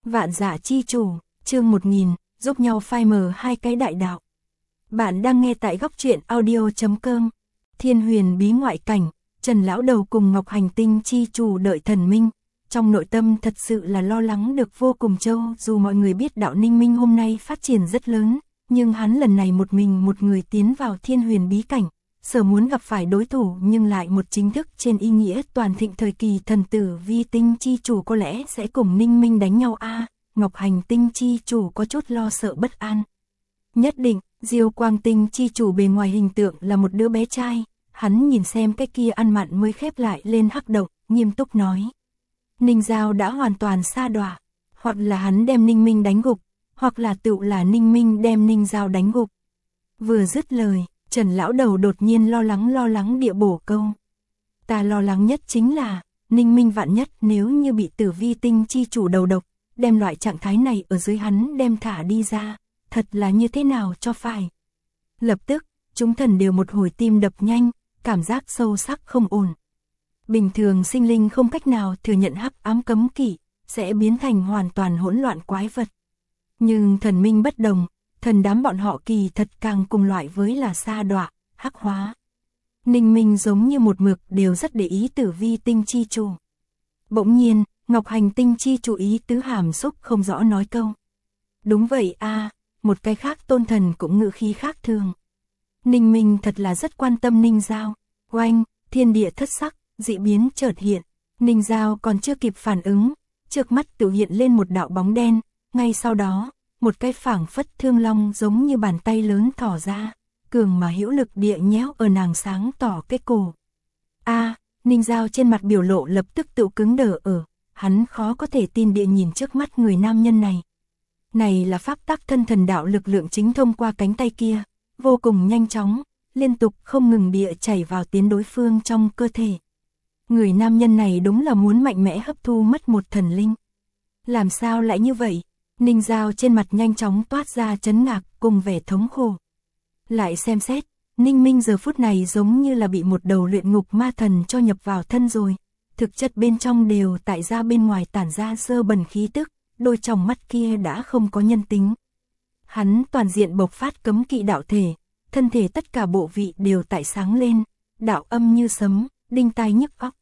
Vạn Dạ Chi Chủ, chương 1000, giúp nhau phai mờ hai cái đại đạo. Bạn đang nghe tại góc truyện audio.com. Thiên Huyền bí ngoại cảnh, Trần lão đầu cùng Ngọc Hành Tinh Chi Chủ đợi thần minh. Trong nội tâm thật sự là lo lắng được vô cùng châu, dù mọi người biết đạo Ninh Minh hôm nay phát triển rất lớn, nhưng hắn lần này một mình một người tiến vào Thiên Huyền bí cảnh, sở muốn gặp phải đối thủ nhưng lại một chính thức trên ý nghĩa toàn thịnh thời kỳ thần tử Vi Tinh Chi Chủ có lẽ sẽ cùng Ninh Minh đánh nhau Ngọc Hành Tinh Chi Chủ có chút lo sợ bất an. Nhất định, Diêu Quang Tinh Chi Chủ bề ngoài hình tượng là một đứa bé trai, hắn nhìn xem cái kia ăn mặn mới khép lại lên hắc động, nghiêm túc nói. Ninh Giao đã hoàn toàn sa đọa, hoặc là hắn đem Ninh Minh đánh gục, hoặc là tự là Ninh Minh đem Ninh Giao đánh gục. Vừa dứt lời, Trần lão đầu đột nhiên lo lắng địa bổ câu. Ta lo lắng nhất chính là, Ninh Minh vạn nhất nếu như bị Tử Vi Tinh Chi Chủ đầu độc, đem loại trạng thái này ở dưới hắn đem thả đi ra, thật là như thế nào cho phải. Lập tức, chúng thần đều một hồi tim đập nhanh, cảm giác sâu sắc không ổn. Bình thường sinh linh không cách nào thừa nhận hắc ám cấm kỵ, sẽ biến thành hoàn toàn hỗn loạn quái vật. Nhưng thần minh bất đồng, thần đám bọn họ kỳ thật càng cùng loại với là sa đọa, hắc hóa. Ninh Minh giống như một mực đều rất để ý Tử Vi Tinh Chi Chủ. Bỗng nhiên, Ngọc Hành Tinh Chi Chủ ý tứ hàm xúc không rõ nói câu. Đúng vậy một cái khác tôn thần cũng ngữ khí khác thường. Ninh Minh thật là rất quan tâm Ninh Giao. Oanh, thiên địa thất sắc, dị biến chợt hiện. Ninh Giao còn chưa kịp phản ứng, trước mắt tự hiện lên một đạo bóng đen, ngay sau đó, một cái phảng phất thương long giống như bàn tay lớn thỏ ra, cường mà hữu lực địa nhéo ở nàng sáng tỏ cái cổ. Ninh Giao trên mặt biểu lộ lập tức tự cứng đờ hắn khó có thể tin địa nhìn trước mắt người nam nhân này. Này là pháp tắc thân thần đạo lực lượng chính thông qua cánh tay kia, vô cùng nhanh chóng, liên tục không ngừng địa chảy vào tiến đối phương trong cơ thể. Người nam nhân này đúng là muốn mạnh mẽ hấp thu mất một thần linh. Làm sao lại như vậy? Ninh Giao trên mặt nhanh chóng toát ra chấn ngạc cùng vẻ thống khổ. Lại xem xét, Ninh Minh giờ phút này giống như là bị một đầu luyện ngục ma thần cho nhập vào thân rồi. Thực chất bên trong đều tại ra bên ngoài tản ra dơ bẩn khí tức, đôi tròng mắt kia đã không có nhân tính. Hắn toàn diện bộc phát cấm kỵ đạo thể, thân thể tất cả bộ vị đều tại sáng lên, đạo âm như sấm, đinh tai nhức óc.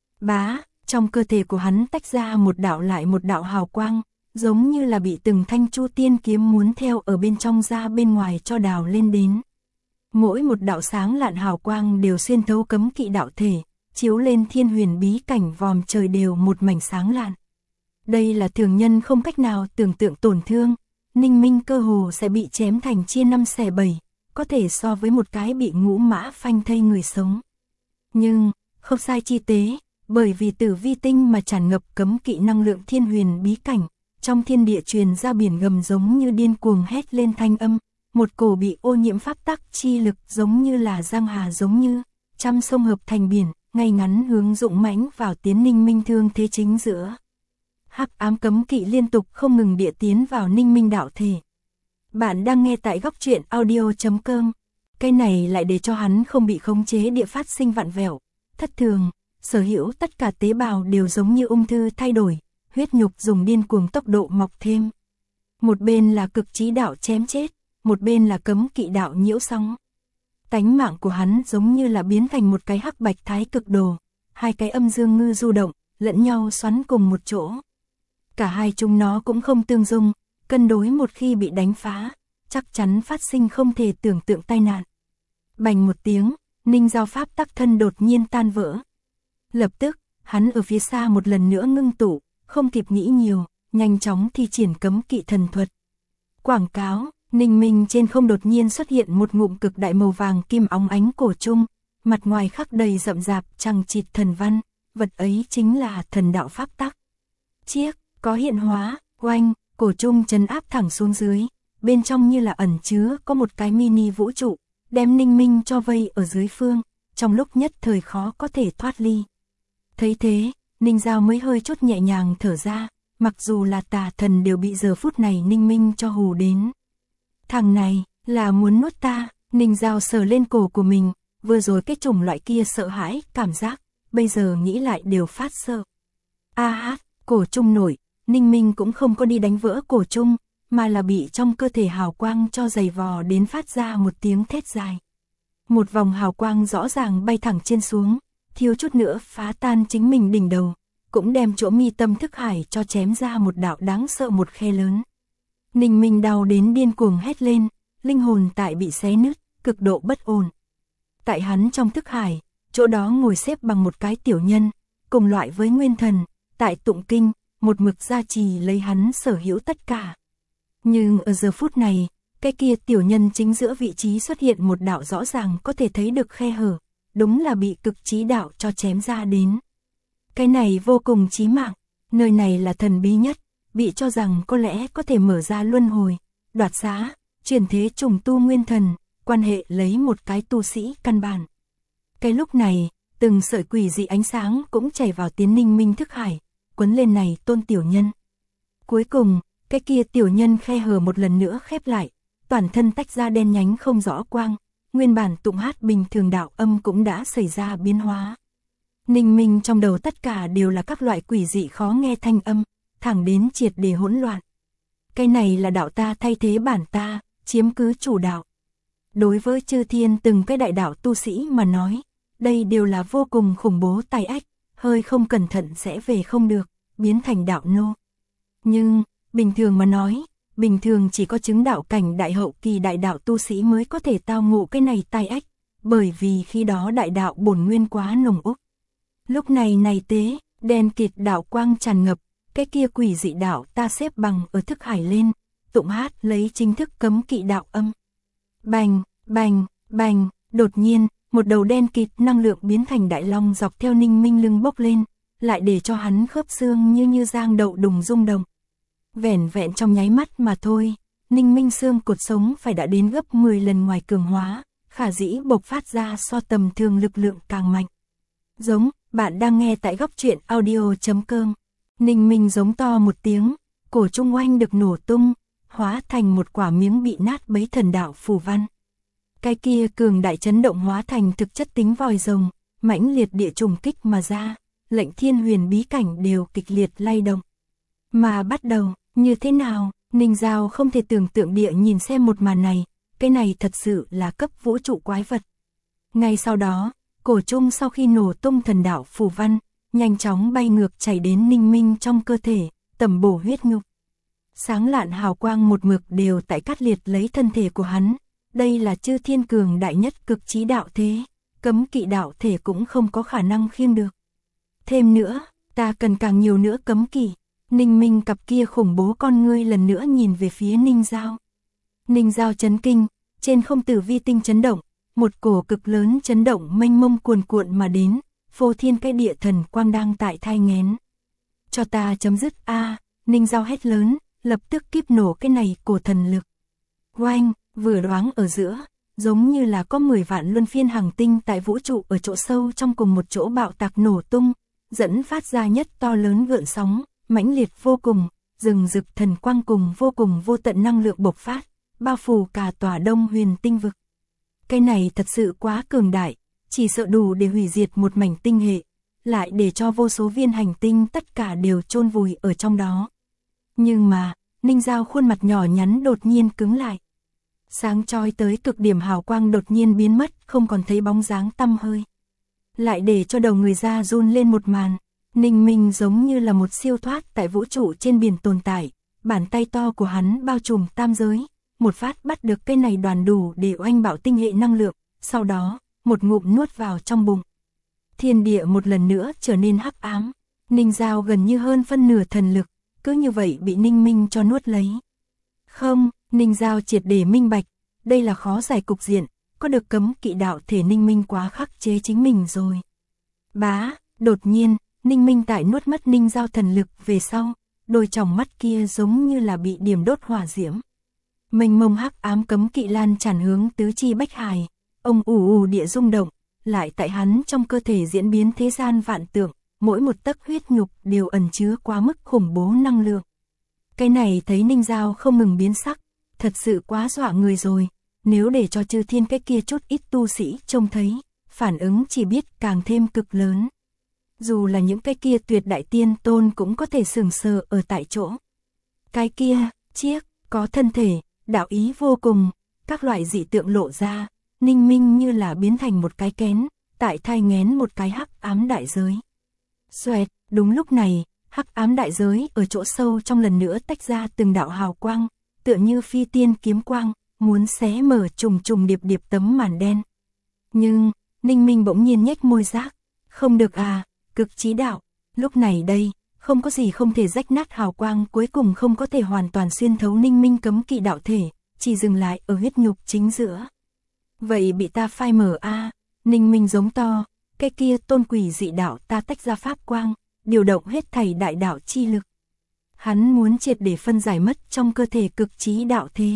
Trong cơ thể của hắn tách ra một đạo lại một đạo hào quang, giống như là bị từng thanh chu tiên kiếm muốn theo ở bên trong ra bên ngoài cho đào lên đến. Mỗi một đạo sáng lạn hào quang đều xuyên thấu cấm kỵ đạo thể, chiếu lên Thiên Huyền bí cảnh vòm trời đều một mảnh sáng lạn. Đây là thường nhân không cách nào tưởng tượng tổn thương, Ninh Minh cơ hồ sẽ bị chém thành chia 5 xẻ 7, có thể so với một cái bị ngũ mã phanh thây người sống. Nhưng, không sai chi tế, bởi vì Tử Vi Tinh mà tràn ngập cấm kỵ năng lượng Thiên Huyền bí cảnh, trong thiên địa truyền ra biển gầm giống như điên cuồng hét lên thanh âm, một cổ bị ô nhiễm pháp tắc chi lực giống như là giang hà giống như trăm sông hợp thành biển, ngay ngắn hướng dũng mãnh vào tiến Ninh Minh thương thế chính giữa. Hắc ám cấm kỵ liên tục không ngừng địa tiến vào Ninh Minh đạo thể. Bạn đang nghe tại góc truyện audio.com. Cái này lại để cho hắn không bị khống chế địa phát sinh vặn vẹo, thất thường, sở hữu tất cả tế bào đều giống như ung thư thay đổi, huyết nhục dùng điên cuồng tốc độ mọc thêm. Một bên là cực trí đạo chém chết, một bên là cấm kỵ đạo nhiễu sóng. Tánh mạng của hắn giống như là biến thành một cái hắc bạch thái cực đồ, hai cái âm dương ngư du động, lẫn nhau xoắn cùng một chỗ. Cả hai chúng nó cũng không tương dung, cân đối một khi bị đánh phá, chắc chắn phát sinh không thể tưởng tượng tai nạn. Bành một tiếng, Ninh Giao pháp tắc thân đột nhiên tan vỡ. Lập tức, hắn ở phía xa một lần nữa ngưng tụ, không kịp nghĩ nhiều, nhanh chóng thi triển cấm kỵ thần thuật. Quảng cáo, Ninh Minh trên không đột nhiên xuất hiện một ngụm cực đại màu vàng kim óng ánh cổ trung, mặt ngoài khắc đầy rậm rạp chằng chịt thần văn, vật ấy chính là thần đạo pháp tắc. Chiếc, có hiện hóa, oanh, cổ trung trấn áp thẳng xuống dưới, bên trong như là ẩn chứa có một cái mini vũ trụ, đem Ninh Minh cho vây ở dưới phương, trong lúc nhất thời khó có thể thoát ly. Thấy thế, Ninh Giao mới hơi chút nhẹ nhàng thở ra, mặc dù là tà thần đều bị giờ phút này Ninh Minh cho hù đến. Thằng này, là muốn nuốt ta, Ninh Giao sờ lên cổ của mình, vừa rồi cái chủng loại kia sợ hãi, cảm giác, bây giờ nghĩ lại đều phát sợ. Cổ trung nổi, Ninh Minh cũng không có đi đánh vỡ cổ chung, mà là bị trong cơ thể hào quang cho giày vò đến phát ra một tiếng thét dài. Một vòng hào quang rõ ràng bay thẳng trên xuống, thiếu chút nữa phá tan chính mình đỉnh đầu, cũng đem chỗ mi tâm thức hải cho chém ra một đạo đáng sợ một khe lớn. Ninh Minh đau đến điên cuồng hét lên, linh hồn tại bị xé nứt, cực độ bất ổn. Tại hắn trong thức hải, chỗ đó ngồi xếp bằng một cái tiểu nhân, cùng loại với nguyên thần, tại tụng kinh, một mực gia trì lấy hắn sở hữu tất cả. Nhưng ở giờ phút này, cái kia tiểu nhân chính giữa vị trí xuất hiện một đạo rõ ràng có thể thấy được khe hở, đúng là bị cực chí đạo cho chém ra đến. Cái này vô cùng chí mạng, nơi này là thần bí nhất, bị cho rằng có lẽ có thể mở ra luân hồi, đoạt xá, chuyển thế trùng tu nguyên thần, quan hệ lấy một cái tu sĩ căn bản. Cái lúc này, từng sợi quỷ dị ánh sáng cũng chảy vào tiến Ninh Minh thức hải, quấn lên này tôn tiểu nhân. Cuối cùng, cái kia tiểu nhân khe hở một lần nữa khép lại, toàn thân tách ra đen nhánh không rõ quang, nguyên bản tụng hát bình thường đạo âm cũng đã xảy ra biến hóa. Ninh Minh trong đầu tất cả đều là các loại quỷ dị khó nghe thanh âm, thẳng đến triệt để hỗn loạn. Cái này là đạo ta thay thế bản ta, chiếm cứ chủ đạo. Đối với chư thiên từng cái đại đạo tu sĩ mà nói, đây đều là vô cùng khủng bố tai ách, hơi không cẩn thận sẽ về không được, biến thành đạo nô. Nhưng, bình thường mà nói, bình thường chỉ có chứng đạo cảnh đại hậu kỳ đại đạo tu sĩ mới có thể tao ngộ cái này tai ách, bởi vì khi đó đại đạo bổn nguyên quá nồng úc. Lúc này này tế, đen kịt đạo quang tràn ngập, cái kia quỷ dị đạo ta xếp bằng ở thức hải lên, tụng hát lấy chính thức cấm kỵ đạo âm. Bành, bành, bành, đột nhiên, một đầu đen kịt năng lượng biến thành đại long dọc theo Ninh Minh lưng bốc lên, lại để cho hắn khớp xương như giang đậu đùng rung động. Vẻn vẹn trong nháy mắt mà thôi, Ninh Minh xương cột sống phải đã đến gấp 10 lần ngoài cường hóa, khả dĩ bộc phát ra so tầm thường lực lượng càng mạnh. Giống, bạn đang nghe tại góc truyện audio.com. Ninh Minh giống to một tiếng, cổ trung oanh được nổ tung, hóa thành một quả miếng bị nát bấy thần đạo phù văn. Cái kia cường đại chấn động hóa thành thực chất tính vòi rồng, mãnh liệt địa trùng kích mà ra, lệnh thiên huyền bí cảnh đều kịch liệt lay động. Mà bắt đầu, như thế nào, Ninh Giao không thể tưởng tượng địa nhìn xem một màn này, cái này thật sự là cấp vũ trụ quái vật. Ngay sau đó, cổ trung sau khi nổ tung thần đạo phù văn, nhanh chóng bay ngược chảy đến Ninh Minh trong cơ thể, tẩm bổ huyết nhục. Sáng lạn hào quang một mực đều tại cắt liệt lấy thân thể của hắn, đây là chư thiên cường đại nhất cực chí đạo thế, cấm kỵ đạo thể cũng không có khả năng khiêng được. Thêm nữa, ta cần càng nhiều nữa cấm kỵ. Ninh Minh cặp kia khủng bố con ngươi lần nữa nhìn về phía Ninh Giao. Ninh Giao chấn kinh, trên không tử vi tinh chấn động, một cổ cực lớn chấn động mênh mông cuồn cuộn mà đến, phô thiên cái địa thần quang đang tại thai nghén. Cho ta chấm dứt a, Ninh Giao hét lớn, lập tức kíp nổ cái này cổ thần lực. Oanh, vừa đoáng ở giữa, giống như là có 10 vạn luân phiên hành tinh tại vũ trụ ở chỗ sâu trong cùng một chỗ bạo tạc nổ tung, dẫn phát ra nhất to lớn gợn sóng, mãnh liệt vô cùng, rừng rực thần quang cùng vô tận năng lượng bộc phát, bao phủ cả tòa Đông Huyền tinh vực. Cái này thật sự quá cường đại, chỉ sợ đủ để hủy diệt một mảnh tinh hệ, lại để cho vô số viên hành tinh tất cả đều chôn vùi ở trong đó. Nhưng mà, Ninh Giao khuôn mặt nhỏ nhắn đột nhiên cứng lại. Sáng chói tới cực điểm hào quang đột nhiên biến mất, không còn thấy bóng dáng tăm hơi. Lại để cho đầu người ra run lên một màn, Ninh Minh giống như là một siêu thoát tại vũ trụ trên biển tồn tại, bàn tay to của hắn bao trùm tam giới, một phát bắt được cái này đoàn đủ để oanh bạo tinh hệ năng lượng, sau đó, một ngụm nuốt vào trong bụng. Thiên địa một lần nữa trở nên hắc ám, Ninh Giao gần như hơn phân nửa thần lực, cứ như vậy bị Ninh Minh cho nuốt lấy. Không, Ninh Giao triệt để minh bạch, đây là khó giải cục diện, có được cấm kỵ đạo thể Ninh Minh quá khắc chế chính mình rồi. Bá, đột nhiên, Ninh Minh tại nuốt mất Ninh Giao thần lực về sau, đôi tròng mắt kia giống như là bị điểm đốt hỏa diễm. Mênh mông hắc ám cấm kỵ lan tràn hướng tứ chi bách hải, ông ù địa rung động, lại tại hắn trong cơ thể diễn biến thế gian vạn tượng, mỗi một tấc huyết nhục đều ẩn chứa quá mức khủng bố năng lượng. Cái này thấy Ninh Giao không ngừng biến sắc, thật sự quá dọa người rồi, nếu để cho chư thiên cái kia chút ít tu sĩ trông thấy, phản ứng chỉ biết càng thêm cực lớn. Dù là những cái kia tuyệt đại tiên tôn cũng có thể sừng sờ ở tại chỗ. Cái kia, chiếc, có thân thể, đạo ý vô cùng, các loại dị tượng lộ ra, Ninh Minh như là biến thành một cái kén, tại thai nghén một cái hắc ám đại giới. Xoẹt, đúng lúc này, hắc ám đại giới ở chỗ sâu trong lần nữa tách ra từng đạo hào quang, tựa như phi tiên kiếm quang, muốn xé mở trùng trùng điệp điệp tấm màn đen. Nhưng, Ninh Minh bỗng nhiên nhếch môi rác, không được à, cực chí đạo, lúc này đây, không có gì không thể rách nát hào quang cuối cùng không có thể hoàn toàn xuyên thấu Ninh Minh cấm kỵ đạo thể, chỉ dừng lại ở huyết nhục chính giữa. Vậy bị ta phai mở a, Ninh Minh giống to, cái kia tôn quỷ dị đạo ta tách ra pháp quang, điều động hết thảy đại đạo chi lực. Hắn muốn triệt để phân giải mất trong cơ thể cực chí đạo thế.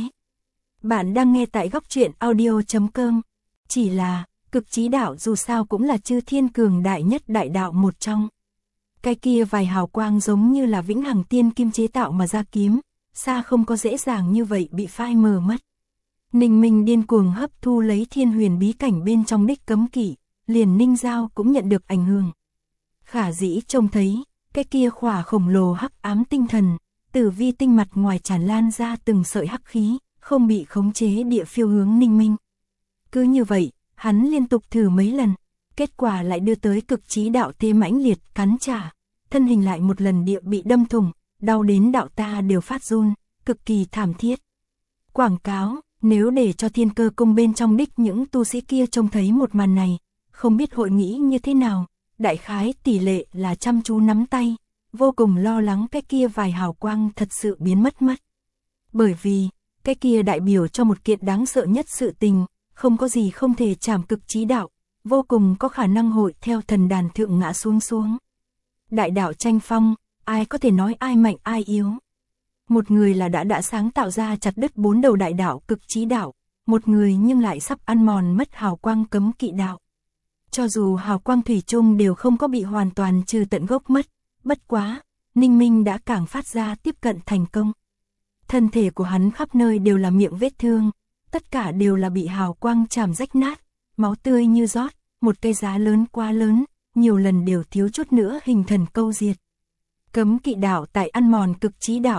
Bạn đang nghe tại góc truyện audio.com. Chỉ là, cực chí đạo dù sao cũng là chư thiên cường đại nhất đại đạo một trong. Cái kia vài hào quang giống như là vĩnh hằng tiên kim chế tạo mà ra kiếm, xa không có dễ dàng như vậy bị phai mờ mất. Ninh Minh điên cuồng hấp thu lấy thiên huyền bí cảnh bên trong đích cấm kỵ, liền Ninh Giao cũng nhận được ảnh hưởng. Khả dĩ trông thấy, cái kia khỏa khổng lồ hắc ám tinh thần, từ vi tinh mặt ngoài tràn lan ra từng sợi hắc khí, không bị khống chế địa phiêu hướng Ninh Minh. Cứ như vậy, hắn liên tục thử mấy lần, kết quả lại đưa tới cực chí đạo thế mãnh liệt cắn trả, thân hình lại một lần địa bị đâm thủng, đau đến đạo ta đều phát run, cực kỳ thảm thiết. Quảng cáo, nếu để cho Thiên Cơ Cung bên trong đích những tu sĩ kia trông thấy một màn này, không biết hội nghĩ như thế nào, đại khái tỷ lệ là chăm chú nắm tay, vô cùng lo lắng cái kia vài hào quang thật sự biến mất. Bởi vì, cái kia đại biểu cho một kiện đáng sợ nhất sự tình, không có gì không thể chảm cực chí đạo, vô cùng có khả năng hội theo thần đàn thượng ngã xuống. Đại đạo tranh phong, ai có thể nói ai mạnh ai yếu. Một người là đã sáng tạo ra chặt đứt 4 đầu đại đạo cực chí đạo, một người nhưng lại sắp ăn mòn mất hào quang cấm kỵ đạo. Cho dù hào quang thủy chung đều không có bị hoàn toàn trừ tận gốc mất, bất quá, Ninh Minh đã càng phát ra tiếp cận thành công. Thân thể của hắn khắp nơi đều là miệng vết thương, tất cả đều là bị hào quang chảm rách nát, máu tươi như rót, một cây giá lớn quá lớn, nhiều lần đều thiếu chút nữa hình thần câu diệt. Cấm kỵ đạo tại ăn mòn cực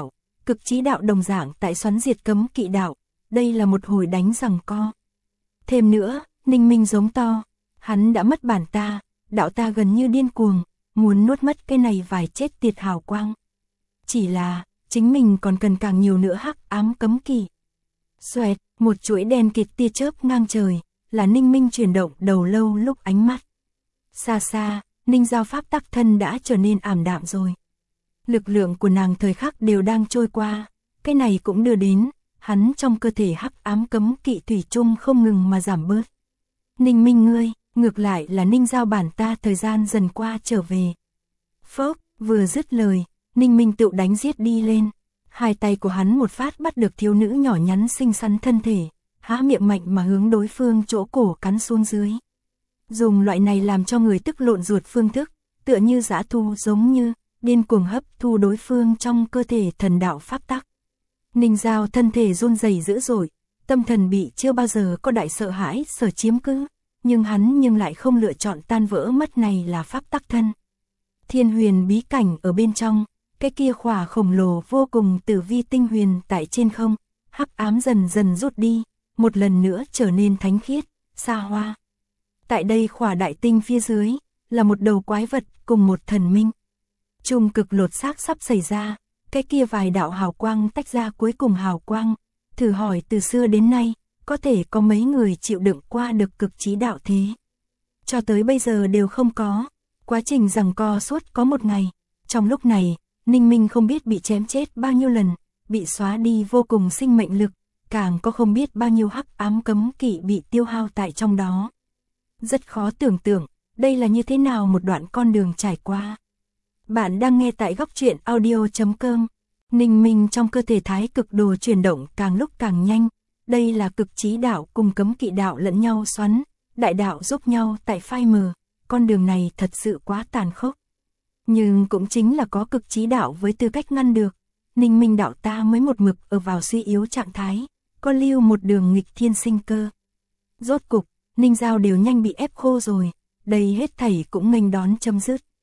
chí đạo đồng dạng tại xoắn diệt cấm kỵ đạo, đây là một hồi đánh giằng co. Thêm nữa, Ninh Minh giống to, hắn đã mất bản ta, đạo ta gần như điên cuồng, muốn nuốt mất cái này vài chết tiệt hào quang. Chỉ là, chính mình còn cần càng nhiều nữa hắc ám cấm kỵ. Xoẹt, một chuỗi đen kịt tia chớp ngang trời, là Ninh Minh chuyển động đầu lâu lúc ánh mắt. Xa xa, Ninh Giao pháp tắc thân đã trở nên ảm đạm rồi. Lực lượng của nàng thời khắc đều đang trôi qua, cái này cũng đưa đến, hắn trong cơ thể hắc ám cấm kỵ thủy chung không ngừng mà giảm bớt. Ninh Minh ngươi, ngược lại là Ninh Giao bản ta thời gian dần qua trở về. Phốc, vừa dứt lời, Ninh Minh tự đánh giết đi lên. Hai tay của hắn một phát bắt được thiếu nữ nhỏ nhắn xinh xắn thân thể, há miệng mạnh mà hướng đối phương chỗ cổ cắn xuống dưới. Dùng loại này làm cho người tức lộn ruột phương thức, tựa như dã thu giống như, điên cuồng hấp thu đối phương trong cơ thể thần đạo pháp tắc. Ninh Giao thân thể run rẩy dữ dội, tâm thần bị chưa bao giờ có đại sợ hãi sở chiếm cứ, nhưng hắn lại không lựa chọn tan vỡ mất này là pháp tắc thân. Thiên huyền bí cảnh ở bên trong, cái kia khỏa khổng lồ vô cùng tử vi tinh huyền tại trên không, hắc ám dần dần rút đi, một lần nữa trở nên thánh khiết, xa hoa. Tại đây khỏa đại tinh phía dưới, là một đầu quái vật cùng một thần minh. Trung cực lột xác sắp xảy ra, cái kia vài đạo hào quang tách ra cuối cùng hào quang, thử hỏi từ xưa đến nay, có thể có mấy người chịu đựng qua được cực chí đạo thế. Cho tới bây giờ đều không có, quá trình giằng co suốt có một ngày, trong lúc này, Ninh Minh không biết bị chém chết bao nhiêu lần, bị xóa đi vô cùng sinh mệnh lực, càng có không biết bao nhiêu hắc ám cấm kỵ bị tiêu hao tại trong đó. Rất khó tưởng tượng, đây là như thế nào một đoạn con đường trải qua. Bạn đang nghe tại góc truyện audio.com. Ninh Minh trong cơ thể thái cực đồ chuyển động càng lúc càng nhanh, đây là cực chí đạo cùng cấm kỵ đạo lẫn nhau xoắn, đại đạo giúp nhau tại phai mờ, con đường này thật sự quá tàn khốc. Nhưng cũng chính là có cực chí đạo với tư cách ngăn được, Ninh Minh đạo ta mới một mực ở vào suy yếu trạng thái, có lưu một đường nghịch thiên sinh cơ. Rốt cục, Ninh Giao đều nhanh bị ép khô rồi, đây hết thảy cũng nghênh đón chấm dứt.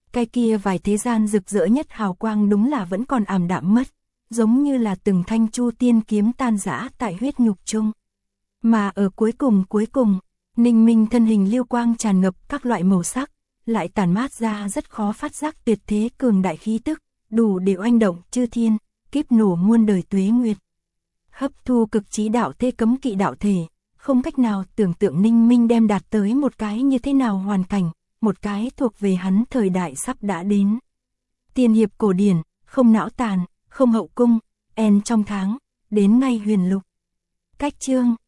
Cái kia vài thế gian rực rỡ nhất hào quang đúng là vẫn còn ảm đạm mất, giống như là từng thanh chu tiên kiếm tan rã tại huyết nhục chung. Mà ở cuối cùng, Ninh Minh thân hình lưu quang tràn ngập các loại màu sắc, lại tản mát ra rất khó phát giác tuyệt thế cường đại khí tức, đủ để oanh động chư thiên, kíp nổ muôn đời tuế nguyệt. Hấp thu cực trí đạo thế cấm kỵ đạo thể, không cách nào tưởng tượng Ninh Minh đem đạt tới một cái như thế nào hoàn cảnh, một cái thuộc về hắn thời đại sắp đã đến. Tiên hiệp cổ điển, không não tàn, không hậu cung, en trong tháng, đến ngay huyền lục. Cách chương